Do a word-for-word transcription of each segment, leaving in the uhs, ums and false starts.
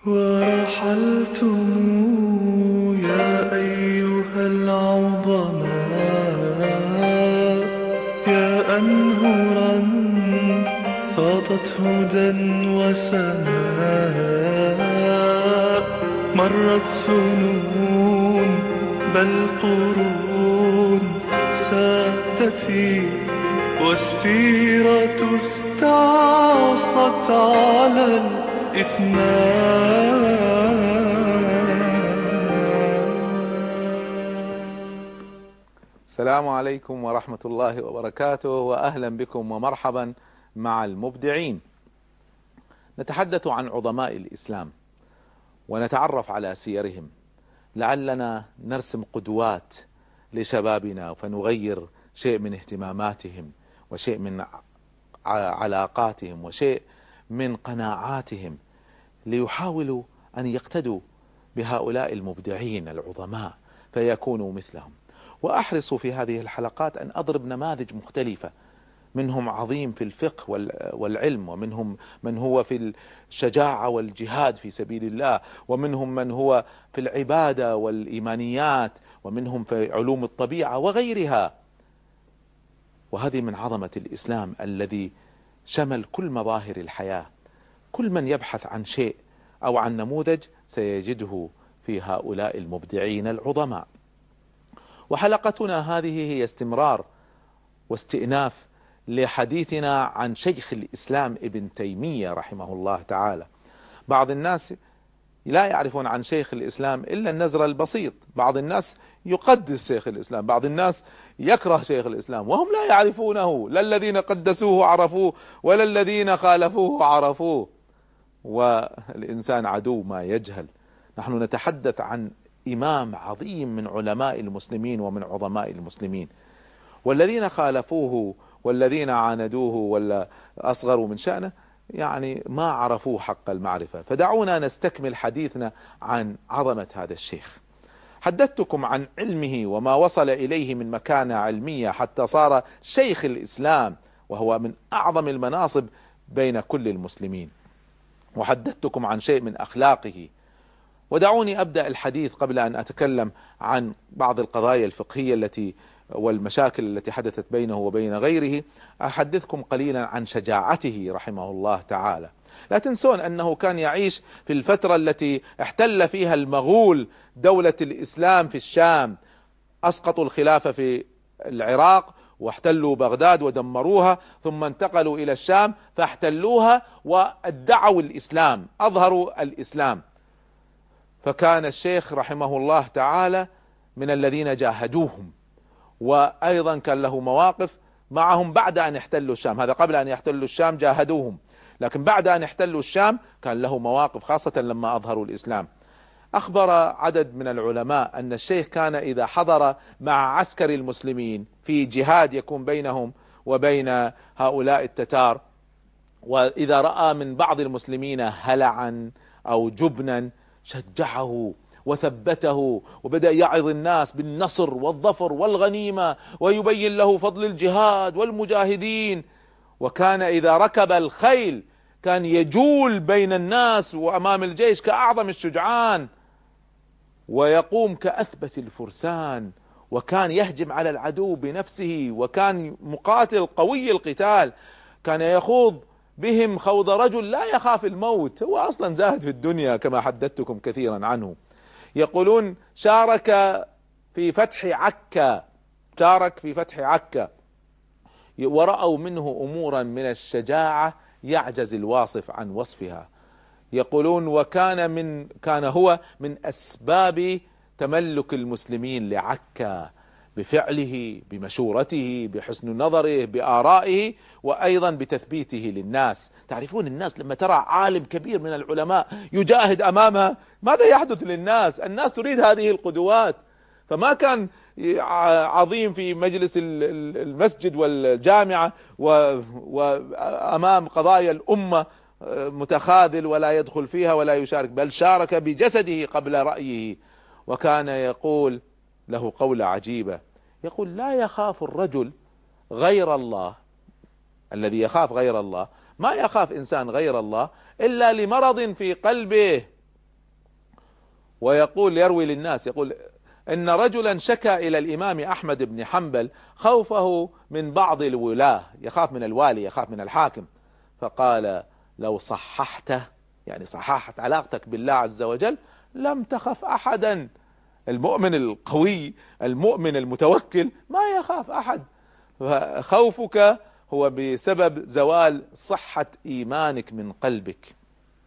ورحلتم يا أيها العظماء يا أنهرا فاضت هدى وسماء. مرت سنون بل قرون سادتي، والسيرة استعصت على السلام عليكم ورحمة الله وبركاته، وأهلا بكم ومرحبا مع المبدعين. نتحدث عن عظماء الإسلام ونتعرف على سيرهم، لعلنا نرسم قدوات لشبابنا فنغير شيء من اهتماماتهم وشيء من علاقاتهم وشيء من قناعاتهم، ليحاولوا أن يقتدوا بهؤلاء المبدعين العظماء فيكونوا مثلهم. وأحرص في هذه الحلقات أن أضرب نماذج مختلفة، منهم عظيم في الفقه والعلم، ومنهم من هو في الشجاعة والجهاد في سبيل الله، ومنهم من هو في العبادة والإيمانيات، ومنهم في علوم الطبيعة وغيرها. وهذه من عظمة الإسلام الذي شمل كل مظاهر الحياة. كل من يبحث عن شيء أو عن نموذج سيجده في هؤلاء المبدعين العظماء. وحلقتنا هذه هي استمرار واستئناف لحديثنا عن شيخ الإسلام ابن تيمية رحمه الله تعالى. بعض الناس لا يعرفون عن شيخ الإسلام إلا النزر البسيط، بعض الناس يقدس شيخ الإسلام، بعض الناس يكره شيخ الإسلام، وهم لا يعرفونه، لا الذين قدسوه عرفوه ولا الذين خالفوه عرفوه. والإنسان عدو ما يجهل. نحن نتحدث عن إمام عظيم من علماء المسلمين ومن عظماء المسلمين، والذين خالفوه والذين عاندوه ولا أصغروا من شأنه يعني ما عرفوه حق المعرفة. فدعونا نستكمل حديثنا عن عظمة هذا الشيخ. حدثتكم عن علمه وما وصل إليه من مكانة علمية حتى صار شيخ الإسلام، وهو من أعظم المناصب بين كل المسلمين. وحدثتكم عن شيء من أخلاقه. ودعوني أبدأ الحديث قبل أن أتكلم عن بعض القضايا الفقهية التي والمشاكل التي حدثت بينه وبين غيره، أحدثكم قليلا عن شجاعته رحمه الله تعالى. لا تنسون أنه كان يعيش في الفترة التي احتل فيها المغول دولة الإسلام في الشام، أسقطوا الخلافة في العراق واحتلوا بغداد ودمروها، ثم انتقلوا إلى الشام فاحتلوها وادعوا الإسلام، أظهروا الإسلام. فكان الشيخ رحمه الله تعالى من الذين جاهدوهم، وأيضا كان له مواقف معهم بعد أن احتلوا الشام. هذا قبل أن يحتلوا الشام جاهدوهم، لكن بعد أن احتلوا الشام كان له مواقف، خاصة لما أظهروا الإسلام. أخبر عدد من العلماء أن الشيخ كان إذا حضر مع عسكر المسلمين في جهاد يكون بينهم وبين هؤلاء التتار، وإذا رأى من بعض المسلمين هلعا أو جبنا شجعه وثبته، وبدأ يعظ الناس بالنصر والظفر والغنيمة ويبين له فضل الجهاد والمجاهدين. وكان إذا ركب الخيل كان يجول بين الناس وأمام الجيش كأعظم الشجعان، ويقوم كأثبت الفرسان، وكان يهجم على العدو بنفسه، وكان مقاتل قوي القتال، كان يخوض بهم خوض رجل لا يخاف الموت، هو أصلا زاهد في الدنيا كما حدثتكم كثيرا عنه. يقولون شارك في فتح عكا، شارك في فتح عكا، ورأوا منه أمورا من الشجاعة يعجز الواصف عن وصفها. يقولون وكان من كان هو من أسباب تملك المسلمين لعكا، بفعله، بمشورته، بحسن نظره، بآرائه، وأيضا بتثبيته للناس. تعرفون الناس لما ترى عالم كبير من العلماء يجاهد أمامها ماذا يحدث للناس؟ الناس تريد هذه القدوات. فما كان عظيم في مجلس المسجد والجامعة وأمام قضايا الأمة متخاذل ولا يدخل فيها ولا يشارك، بل شارك بجسده قبل رأيه. وكان يقول له قولة عجيبة، يقول لا يخاف الرجل غير الله، الذي يخاف غير الله ما يخاف إنسان غير الله إلا لمرض في قلبه، ويقول يروي للناس يقول إن رجلا شكا إلى الإمام أحمد بن حنبل خوفه من بعض الولاة، يخاف من الوالي، يخاف من الحاكم، فقال لو صححته، يعني صححت علاقتك بالله عز وجل، لم تخف أحدا. المؤمن القوي المؤمن المتوكل ما يخاف أحد، خوفك هو بسبب زوال صحة إيمانك من قلبك.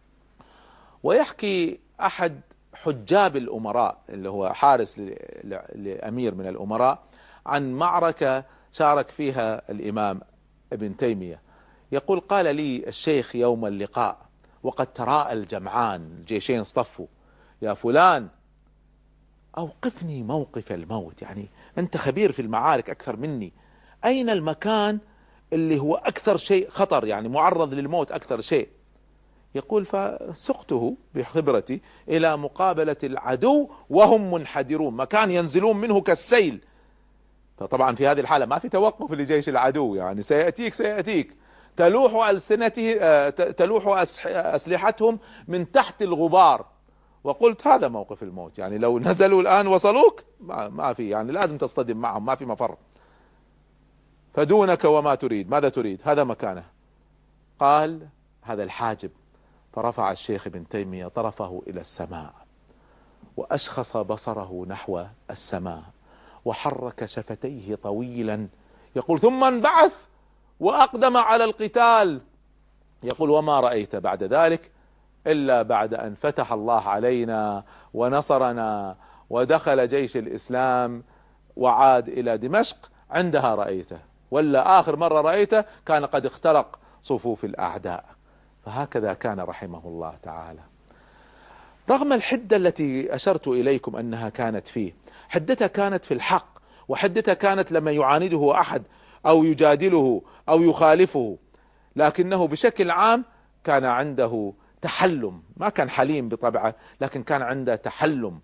ويحكي أحد حجاب الأمراء اللي هو حارس لأمير من الأمراء عن معركة شارك فيها الإمام ابن تيمية، يقول قال لي الشيخ يوم اللقاء وقد تراءى الجمعان، الجيشين اصطفوا، يا فلان أوقفني موقف الموت، يعني أنت خبير في المعارك أكثر مني، أين المكان اللي هو أكثر شيء خطر، يعني معرض للموت أكثر شيء؟ يقول فسقته بخبرتي إلى مقابلة العدو وهم منحدرون، مكان ينزلون منه كالسيل. فطبعا في هذه الحالة ما في توقف لجيش العدو، يعني سيأتيك سيأتيك تلوح ألسنته تلوح أسلحتهم من تحت الغبار. وقلت هذا موقف الموت، يعني لو نزلوا الآن وصلوك ما, ما في، يعني لازم تصطدم معهم، ما في مفر. فدونك وما تريد، ماذا تريد؟ هذا مكانه. قال هذا الحاجب. فرفع الشيخ ابن تيمية طرفه إلى السماء وأشخص بصره نحو السماء وحرك شفتيه طويلا، يقول ثم انبعث وأقدم على القتال. يقول وما رأيت بعد ذلك إلا بعد أن فتح الله علينا ونصرنا ودخل جيش الإسلام وعاد إلى دمشق، عندها رأيته، ولا آخر مرة رأيته كان قد اخترق صفوف الأعداء. فهكذا كان رحمه الله تعالى، رغم الحدة التي أشرت إليكم أنها كانت فيه. حدتها كانت في الحق، وحدتها كانت لما يعانده أحد أو يجادله أو يخالفه، لكنه بشكل عام كان عنده تحلم، ما كان حليم بطبعه، لكن كان عنده تحلم.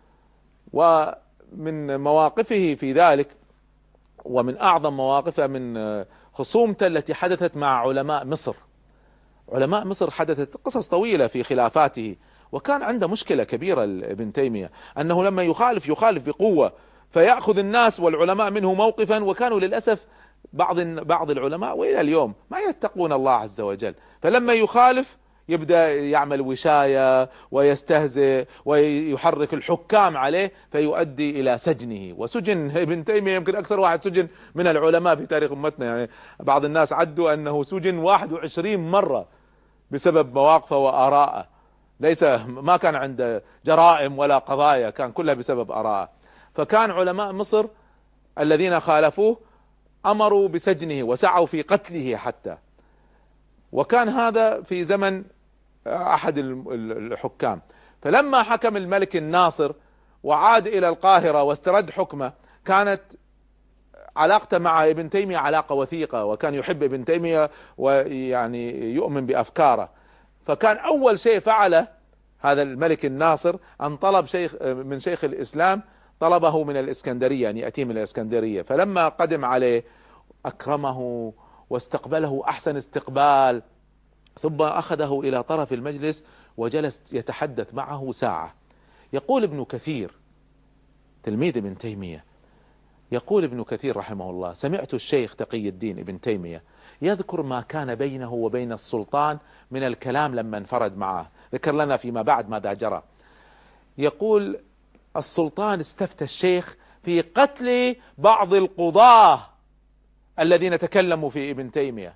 ومن مواقفه في ذلك، ومن أعظم مواقفه من خصومته التي حدثت مع علماء مصر. علماء مصر حدثت قصص طويلة في خلافاته، وكان عنده مشكلة كبيرة ابن تيمية، أنه لما يخالف يخالف بقوة فيأخذ الناس والعلماء منه موقفا، وكانوا للأسف بعض بعض العلماء وإلى اليوم ما يتقون الله عز وجل، فلما يخالف يبدأ يعمل وشاية ويستهزئ ويحرك الحكام عليه فيؤدي إلى سجنه. وسجن ابن تيمية يمكن أكثر واحد سجن من العلماء في تاريخ أمتنا، يعني بعض الناس عدوا أنه سجن واحد وعشرين مرة بسبب مواقفه وآراءه، ليس ما كان عنده جرائم ولا قضايا، كان كلها بسبب آراءه. فكان علماء مصر الذين خالفوه أمروا بسجنه وسعوا في قتله حتى، وكان هذا في زمن أحد الحكام. فلما حكم الملك الناصر وعاد إلى القاهرة واسترد حكمه، كانت علاقته مع ابن تيمية علاقة وثيقة، وكان يحب ابن تيمية ويعني يؤمن بأفكاره. فكان أول شيء فعله هذا الملك الناصر أن طلب شيخ من شيخ الإسلام، طلبه من الإسكندرية أن يأتي من الإسكندرية. فلما قدم عليه أكرمه واستقبله أحسن استقبال، ثم أخذه إلى طرف المجلس وجلس يتحدث معه ساعة. يقول ابن كثير تلميذ ابن تيمية، يقول ابن كثير رحمه الله: سمعت الشيخ تقي الدين ابن تيمية يذكر ما كان بينه وبين السلطان من الكلام لما انفرد معه، ذكر لنا فيما بعد ماذا جرى. يقول السلطان استفتى الشيخ في قتل بعض القضاة الذين تكلموا في ابن تيمية.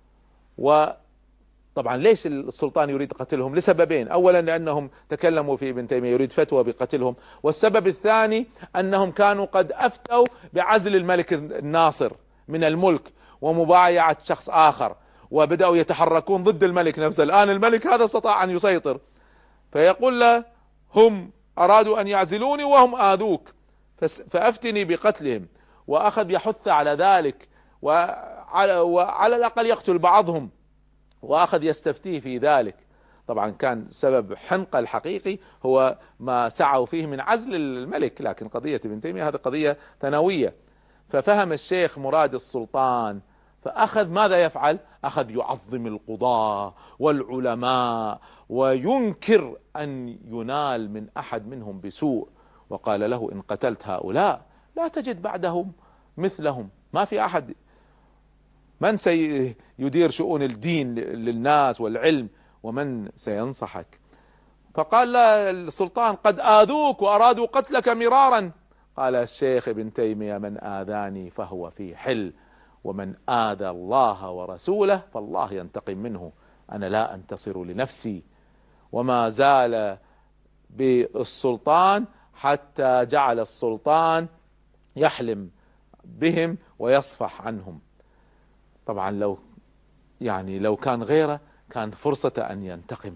وطبعا ليش السلطان يريد قتلهم؟ لسببين: اولا لانهم تكلموا في ابن تيمية يريد فتوى بقتلهم، والسبب الثاني انهم كانوا قد افتوا بعزل الملك الناصر من الملك ومبايعة شخص اخر، وبدأوا يتحركون ضد الملك نفسه. الان الملك هذا استطاع ان يسيطر، فيقول له: هم ارادوا ان يعزلوني وهم اذوك فافتني بقتلهم. واخذ يحث على ذلك، وعلى, وعلى الاقل يقتل بعضهم، واخذ يستفتيه في ذلك. طبعا كان سبب حنقه الحقيقي هو ما سعوا فيه من عزل الملك، لكن قضية ابن تيمية هذه قضية ثانوية. ففهم الشيخ مراد السلطان، فأخذ ماذا يفعل؟ أخذ يعظم القضاة والعلماء وينكر أن ينال من أحد منهم بسوء، وقال له إن قتلت هؤلاء لا تجد بعدهم مثلهم، ما في أحد من سيدير شؤون الدين للناس والعلم ومن سينصحك. فقال السلطان قد آذوك وأرادوا قتلك مرارا. قال الشيخ ابن تيمية من آذاني فهو في حل، ومن آذى الله ورسوله فالله ينتقم منه، أنا لا أنتصر لنفسي. وما زال بالسلطان حتى جعل السلطان يحلم بهم ويصفح عنهم. طبعا لو يعني لو كان غيره كان فرصة أن ينتقم.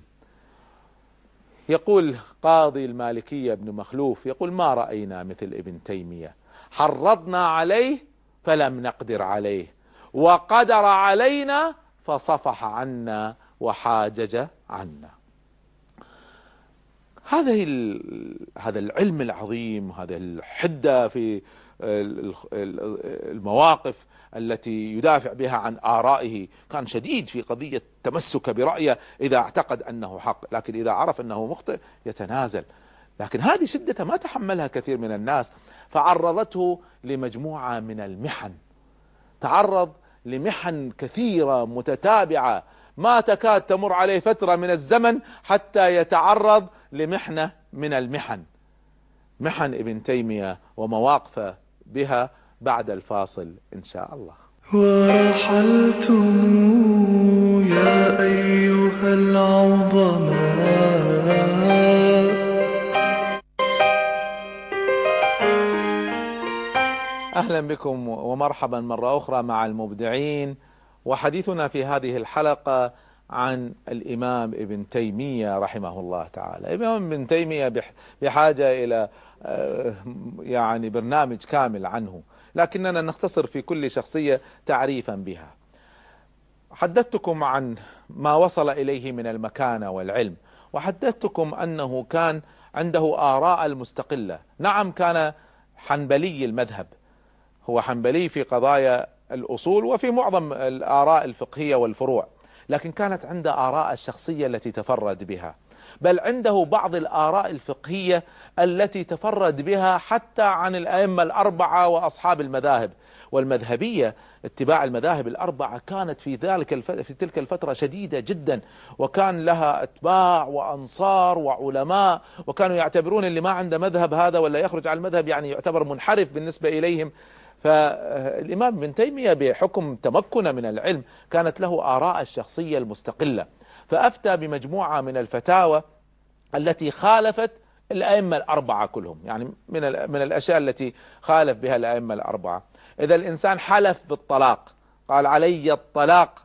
يقول قاضي المالكية ابن مخلوف يقول ما رأينا مثل ابن تيمية، حرضنا عليه فلم نقدر عليه، وقدر علينا فصفح عنا وحاجج عنا. هذه هذا العلم العظيم، هذا الحدة في المواقف التي يدافع بها عن آرائه، كان شديد في قضية تمسك برأيه إذا اعتقد أنه حق، لكن إذا عرف أنه مخطئ يتنازل. لكن هذه شدة ما تحملها كثير من الناس، فعرضته لمجموعة من المحن، تعرض لمحن كثيرة متتابعة ما تكاد تمر عليه فترة من الزمن حتى يتعرض لمحنة من المحن، محن ابن تيمية ومواقفه بها بعد الفاصل إن شاء الله. ورحلتم يا أيها العظماء. أهلا بكم ومرحبا مرة أخرى مع المبدعين، وحديثنا في هذه الحلقة عن الإمام ابن تيمية رحمه الله تعالى. الإمام ابن تيمية بحاجة إلى يعني برنامج كامل عنه، لكننا نختصر في كل شخصية تعريفا بها. حدثتكم عن ما وصل إليه من المكانة والعلم، وحدثتكم أنه كان عنده آراء المستقلة. نعم كان حنبلي المذهب، هو حنبلي في قضايا الأصول وفي معظم الآراء الفقهية والفروع، لكن كانت عنده آراء الشخصية التي تفرد بها، بل عنده بعض الآراء الفقهية التي تفرد بها حتى عن الأئمة الأربعة وأصحاب المذاهب. والمذهبية اتباع المذاهب الأربعة كانت في ذلك الف... في تلك الفترة شديدة جدا، وكان لها أتباع وأنصار وعلماء، وكانوا يعتبرون اللي ما عنده مذهب هذا ولا يخرج عن المذهب يعني يعتبر منحرف بالنسبة إليهم. فالإمام ابن تيمية بحكم تمكنه من العلم كانت له آراء الشخصية المستقلة، فأفتى بمجموعة من الفتاوى التي خالفت الأئمة الأربعة كلهم. يعني من من الأشياء التي خالف بها الأئمة الأربعة، إذا الإنسان حلف بالطلاق، قال علي الطلاق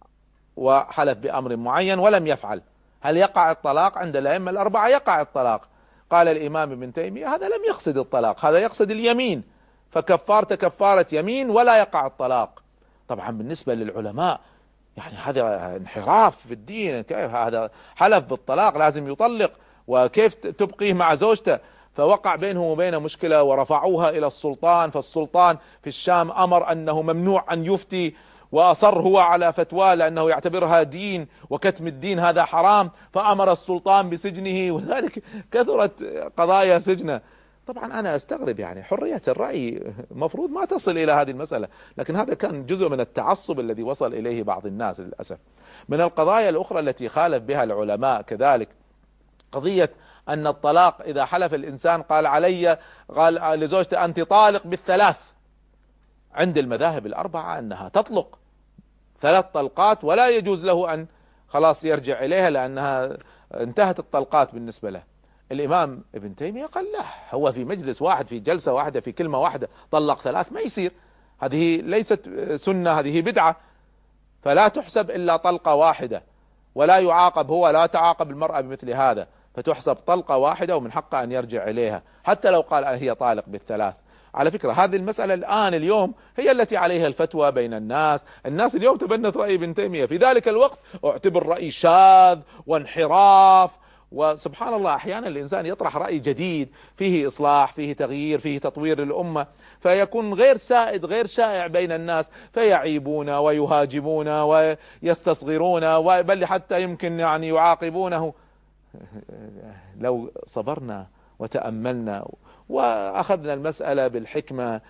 وحلف بأمر معين ولم يفعل، هل يقع الطلاق؟ عند الأئمة الأربعة يقع الطلاق. قال الإمام ابن تيمية هذا لم يقصد الطلاق، هذا يقصد اليمين، فكفارته كفارة يمين ولا يقع الطلاق. طبعا بالنسبة للعلماء يعني هذا انحراف في الدين، كيف هذا حلف بالطلاق لازم يطلق، وكيف تبقيه مع زوجته؟ فوقع بينهم وبينه مشكلة ورفعوها إلى السلطان، فالسلطان في الشام أمر أنه ممنوع أن يفتي، وأصر هو على فتوى لأنه يعتبرها دين وكتم الدين هذا حرام، فأمر السلطان بسجنه، وذلك كثرت قضايا سجنه. طبعا أنا أستغرب، يعني حرية الرأي مفروض ما تصل إلى هذه المسألة، لكن هذا كان جزء من التعصب الذي وصل إليه بعض الناس للأسف. من القضايا الأخرى التي خالف بها العلماء كذلك قضية أن الطلاق إذا حلف الإنسان قال علي، قال لزوجته أنت طالق بالثلاث، عند المذاهب الأربعة أنها تطلق ثلاث طلقات ولا يجوز له أن خلاص يرجع إليها لأنها انتهت الطلقات بالنسبة له. الإمام ابن تيمية قال لا، هو في مجلس واحد في جلسة واحدة في كلمة واحدة طلق ثلاث، ما يصير، هذه ليست سنة، هذه بدعة، فلا تحسب إلا طلقة واحدة، ولا يعاقب هو، لا تعاقب المرأة بمثل هذا، فتحسب طلقة واحدة ومن حقه أن يرجع إليها حتى لو قال هي طالق بالثلاث. على فكرة هذه المسألة الآن اليوم هي التي عليها الفتوى بين الناس، الناس اليوم تبنت رأي ابن تيمية، في ذلك الوقت اعتبر رأي شاذ وانحراف وسبحان الله أحيانا الإنسان يطرح رأي جديد فيه إصلاح، فيه تغيير، فيه تطوير للأمة، فيكون غير سائد غير شائع بين الناس، فيعيبون ويهاجمون ويستصغرون، بل حتى يمكن يعني يعاقبونه. لو صبرنا وتأملنا وأخذنا المسألة بالحكمة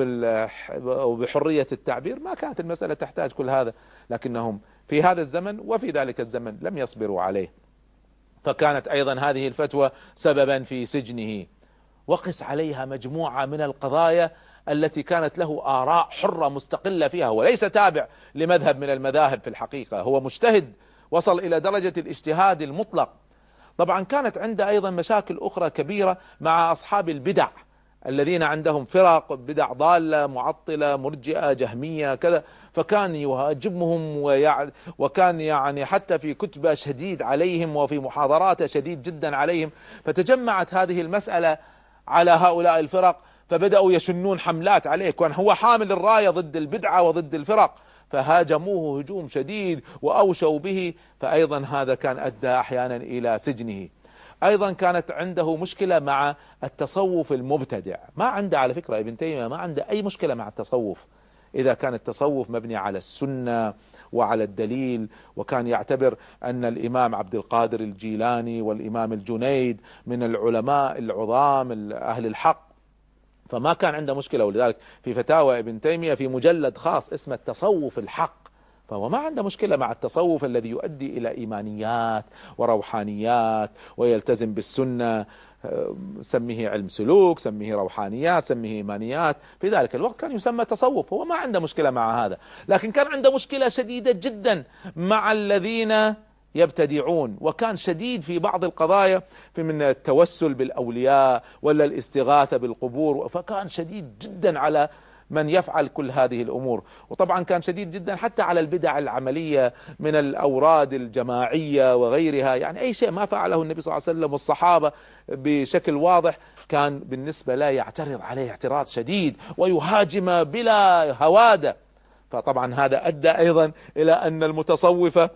وبحرية التعبير ما كانت المسألة تحتاج كل هذا، لكنهم في هذا الزمن وفي ذلك الزمن لم يصبروا عليه، فكانت أيضا هذه الفتوى سببا في سجنه. وقس عليها مجموعة من القضايا التي كانت له آراء حرة مستقلة فيها، وليس تابع لمذهب من المذاهب، في الحقيقة هو مجتهد وصل إلى درجة الاجتهاد المطلق. طبعا كانت عنده أيضا مشاكل أخرى كبيرة مع أصحاب البدع الذين عندهم فرق بدع ضالة، معطلة، مرجئة، جهمية، كذا، فكان يهاجمهم ويع... وكان يعني حتى في كتبه شديد عليهم وفي محاضراته شديد جدا عليهم. فتجمعت هذه المسألة على هؤلاء الفرق، فبدأوا يشنون حملات عليه، كان هو حامل الراية ضد البدعة وضد الفرق، فهاجموه هجوم شديد وأوشوا به، فأيضا هذا كان أدى أحيانا إلى سجنه. أيضا كانت عنده مشكلة مع التصوف المبتدع، ما عنده على فكرة ابن تيمية ما عنده أي مشكلة مع التصوف إذا كان التصوف مبني على السنة وعلى الدليل، وكان يعتبر أن الإمام عبد القادر الجيلاني والإمام الجنيد من العلماء العظام أهل الحق، فما كان عنده مشكلة. ولذلك في فتاوى ابن تيمية في مجلد خاص اسمه التصوف الحق، فهو ما عنده مشكلة مع التصوف الذي يؤدي إلى إيمانيات وروحانيات ويلتزم بالسنة، سميه علم سلوك، سميه روحانيات، سميه إيمانيات، في ذلك الوقت كان يسمى تصوف، هو ما عنده مشكلة مع هذا. لكن كان عنده مشكلة شديدة جدا مع الذين يبتدعون، وكان شديد في بعض القضايا في من التوسل بالأولياء ولا الاستغاثة بالقبور، فكان شديد جدا على من يفعل كل هذه الأمور. وطبعا كان شديد جدا حتى على البدع العملية من الأوراد الجماعية وغيرها، يعني أي شيء ما فعله النبي صلى الله عليه وسلم والصحابة بشكل واضح كان بالنسبة لا يعترض عليه اعتراض شديد ويهاجم بلا هوادة. فطبعا هذا أدى أيضا إلى أن المتصوفة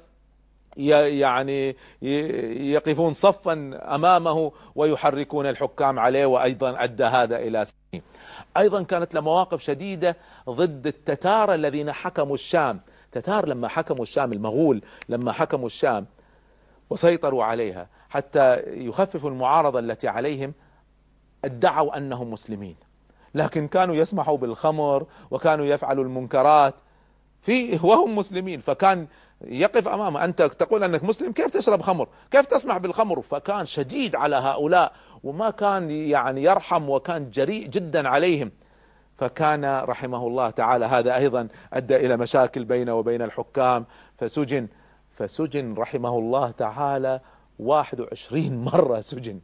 يعني يقفون صفا أمامه ويحركون الحكام عليه، وأيضا أدى هذا إلى سجنه. أيضا كانت له مواقف شديدة ضد التتار الذين حكموا الشام. تتار لما حكموا الشام، المغول لما حكموا الشام وسيطروا عليها حتى يخففوا المعارضة التي عليهم، ادعوا أنهم مسلمين، لكن كانوا يسمحوا بالخمر وكانوا يفعلوا المنكرات في وهم مسلمين. فكان يقف أمامه، أنت تقول أنك مسلم، كيف تشرب خمر؟ كيف تسمح بالخمر؟ فكان شديد على هؤلاء وما كان يعني يرحم، وكان جريء جدا عليهم. فكان رحمه الله تعالى هذا أيضا أدى إلى مشاكل بينه وبين الحكام، فسجن فسجن رحمه الله تعالى واحد وعشرين مرة سجن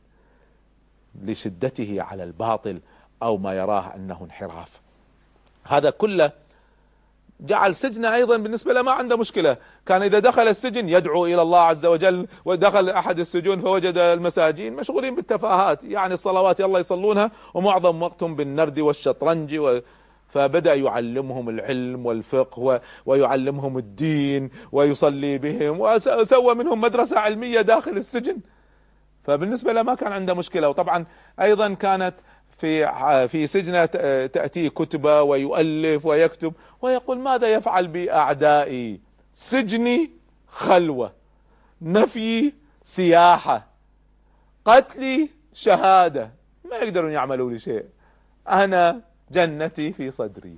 لشدته على الباطل أو ما يراه أنه انحراف. هذا كله جعل سجنه أيضا بالنسبة له ما عنده مشكلة، كان إذا دخل السجن يدعو إلى الله عز وجل. ودخل أحد السجون فوجد المساجين مشغولين بالتفاهات، يعني الصلوات يلا يصلونها ومعظم وقتهم بالنرد والشطرنج و... فبدأ يعلمهم العلم والفقه و... ويعلمهم الدين ويصلي بهم، وسوى منهم مدرسة علمية داخل السجن. فبالنسبة له ما كان عنده مشكلة. وطبعا أيضا كانت في في سجنه تأتيه كتبه ويؤلف ويكتب ويقول ماذا يفعل بأعدائي؟ سجني خلوة، نفي سياحة، قتلي شهادة، ما يقدرون يعملوا لي شيء، أنا جنتي في صدري.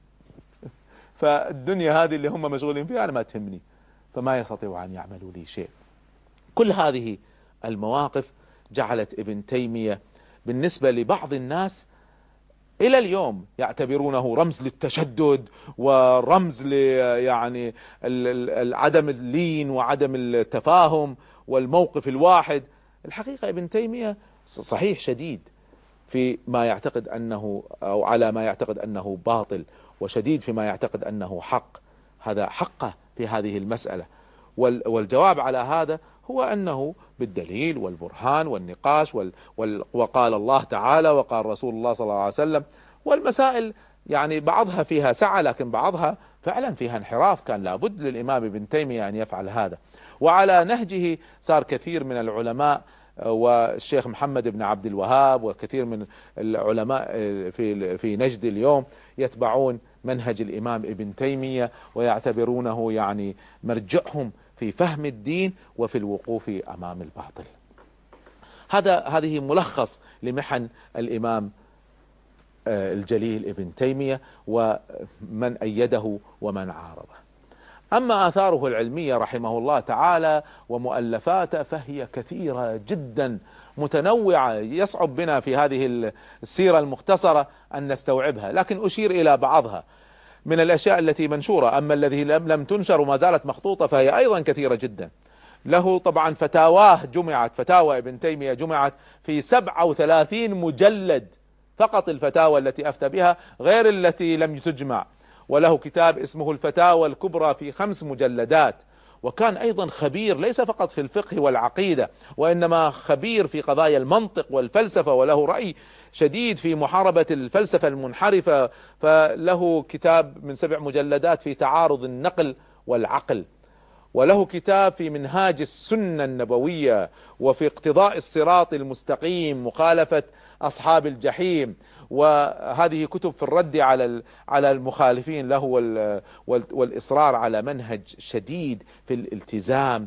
فالدنيا هذه اللي هم مشغولين فيها أنا ما تهمني، فما يستطيعوا أن يعملوا لي شيء. كل هذه المواقف جعلت ابن تيمية بالنسبة لبعض الناس إلى اليوم يعتبرونه رمز للتشدد ورمز ل يعني عدم اللين وعدم التفاهم والموقف الواحد. الحقيقة ابن تيمية صحيح شديد في ما يعتقد أنه أو على ما يعتقد أنه باطل، وشديد فيما يعتقد أنه حق، هذا حقه في هذه المسألة. والجواب على هذا هو أنه بالدليل والبرهان والنقاش وال وال وقال الله تعالى وقال رسول الله صلى الله عليه وسلم. والمسائل يعني بعضها فيها سعة، لكن بعضها فعلا فيها انحراف، كان لابد للإمام ابن تيمية أن يفعل هذا. وعلى نهجه صار كثير من العلماء، والشيخ محمد بن عبد الوهاب وكثير من العلماء في في نجد اليوم يتبعون منهج الإمام ابن تيمية ويعتبرونه يعني مرجعهم في فهم الدين وفي الوقوف أمام الباطل. هذا هذه ملخص لمحن الإمام الجليل ابن تيمية ومن أيده ومن عارضه. أما آثاره العلمية رحمه الله تعالى ومؤلفاته فهي كثيرة جدا متنوعة، يصعب بنا في هذه السيرة المختصرة أن نستوعبها، لكن أشير إلى بعضها من الأشياء التي منشورة. أما الذي لم لم تنشر وما زالت مخطوطة فهي أيضا كثيرة جدا. له طبعا فتاواه جمعت، فتاوى ابن تيمية جمعت في سبعة وثلاثين مجلد، فقط الفتاوى التي أفتى بها غير التي لم تجمع. وله كتاب اسمه الفتاوى الكبرى في خمس مجلدات. وكان أيضا خبير ليس فقط في الفقه والعقيدة، وإنما خبير في قضايا المنطق والفلسفة، وله رأي شديد في محاربة الفلسفة المنحرفة. فله كتاب من سبع مجلدات في تعارض النقل والعقل، وله كتاب في منهاج السنة النبوية، وفي اقتضاء الصراط المستقيم، مخالفة أصحاب الجحيم. وهذه كتب في الرد على على المخالفين له والإصرار على منهج شديد في الالتزام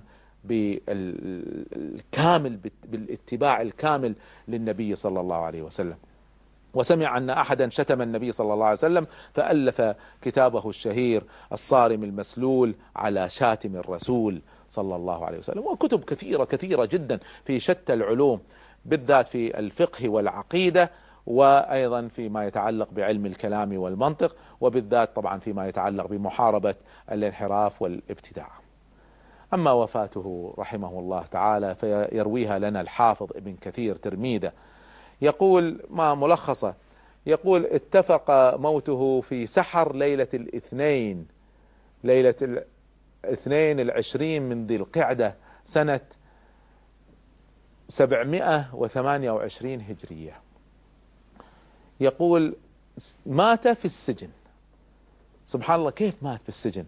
بالكامل بالاتباع الكامل للنبي صلى الله عليه وسلم. وسمع أن أحدا شتم النبي صلى الله عليه وسلم فألف كتابه الشهير الصارم المسلول على شاتم الرسول صلى الله عليه وسلم. وكتب كثيرة كثيرة جدا في شتى العلوم، بالذات في الفقه والعقيدة، وأيضا فيما يتعلق بعلم الكلام والمنطق، وبالذات طبعا فيما يتعلق بمحاربة الانحراف والابتداع. أما وفاته رحمه الله تعالى فيرويها لنا الحافظ ابن كثير ترميذه، يقول ما ملخصة، يقول اتفق موته في سحر ليلة الاثنين، ليلة الاثنين العشرين من ذي القعدة سنة سبعمائة وثمانية وعشرين هجرية. يقول مات في السجن. سبحان الله، كيف مات في السجن؟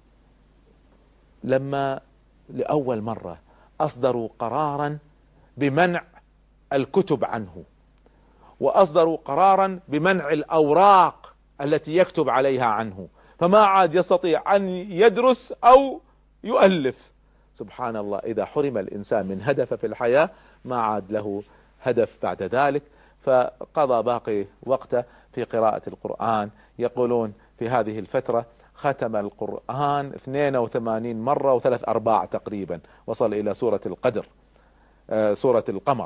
لما لأول مرة أصدروا قرارا بمنع الكتب عنه، وأصدروا قرارا بمنع الأوراق التي يكتب عليها عنه، فما عاد يستطيع أن يدرس أو يؤلف. سبحان الله، إذا حرم الإنسان من هدف في الحياة ما عاد له هدف بعد ذلك. فقضى باقي وقته في قراءة القرآن. يقولون في هذه الفترة ختم القرآن اثنين وثمانين مرة وثلاث أرباع تقريبا، وصل إلى سورة القدر، آه سورة القمر.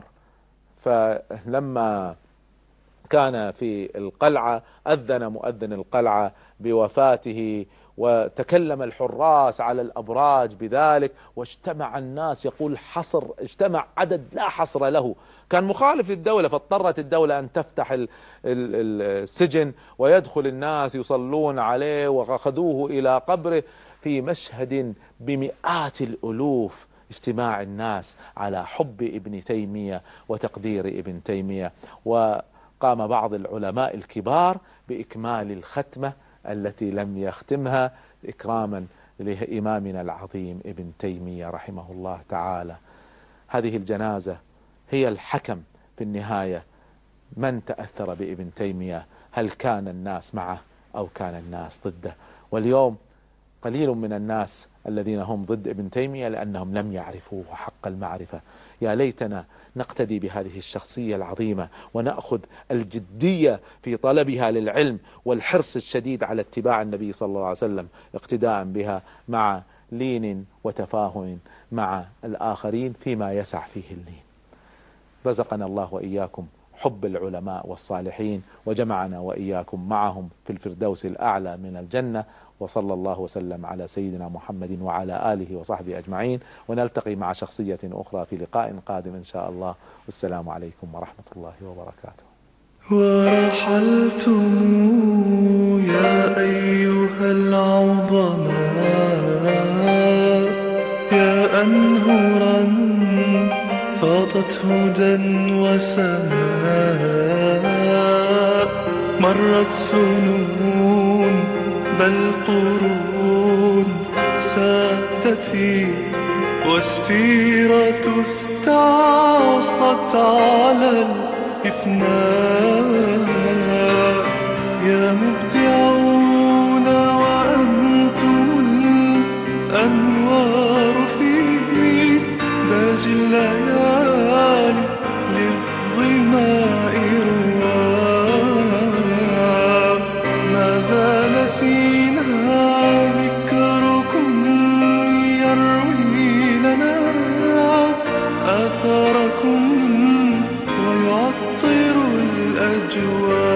فلما كان في القلعة أذن مؤذن القلعة بوفاته، وتكلم الحراس على الأبراج بذلك، واجتمع الناس، يقول حصر، اجتمع عدد لا حصر له. كان مخالف للدولة، فاضطرت الدولة أن تفتح السجن ويدخل الناس يصلون عليه، وأخذوه إلى قبره في مشهد بمئات الألوف، اجتماع الناس على حب ابن تيمية وتقدير ابن تيمية. وقام بعض العلماء الكبار بإكمال الختمة التي لم يختمها إكراما لإمامنا العظيم ابن تيمية رحمه الله تعالى. هذه الجنازة هي الحكم في النهاية من تأثر بابن تيمية، هل كان الناس معه أو كان الناس ضده. واليوم قليل من الناس الذين هم ضد ابن تيمية لأنهم لم يعرفوه حق المعرفة. يا ليتنا نقتدي بهذه الشخصية العظيمة ونأخذ الجدية في طلبها للعلم والحرص الشديد على اتباع النبي صلى الله عليه وسلم اقتداء بها، مع لين وتفاهم مع الآخرين فيما يسع فيه اللين. رزقنا الله وإياكم حب العلماء والصالحين، وجمعنا وإياكم معهم في الفردوس الأعلى من الجنة. وصلى الله وسلم على سيدنا محمد وعلى آله وصحبه أجمعين، ونلتقي مع شخصية أخرى في لقاء قادم إن شاء الله. والسلام عليكم ورحمة الله وبركاته. ورحلتم يا أيها العظماء، يا أنهرا فاضت هدى وسماء، مرت سنون بل قرون سادتي، والسيرة استعصت على الإفناء. يا مبدعون وأنتم الأنوار في داج الليالي للظماء رواء. ما زال فينا ذكركم يروي لنا آثاركم ويعطر الأجواء.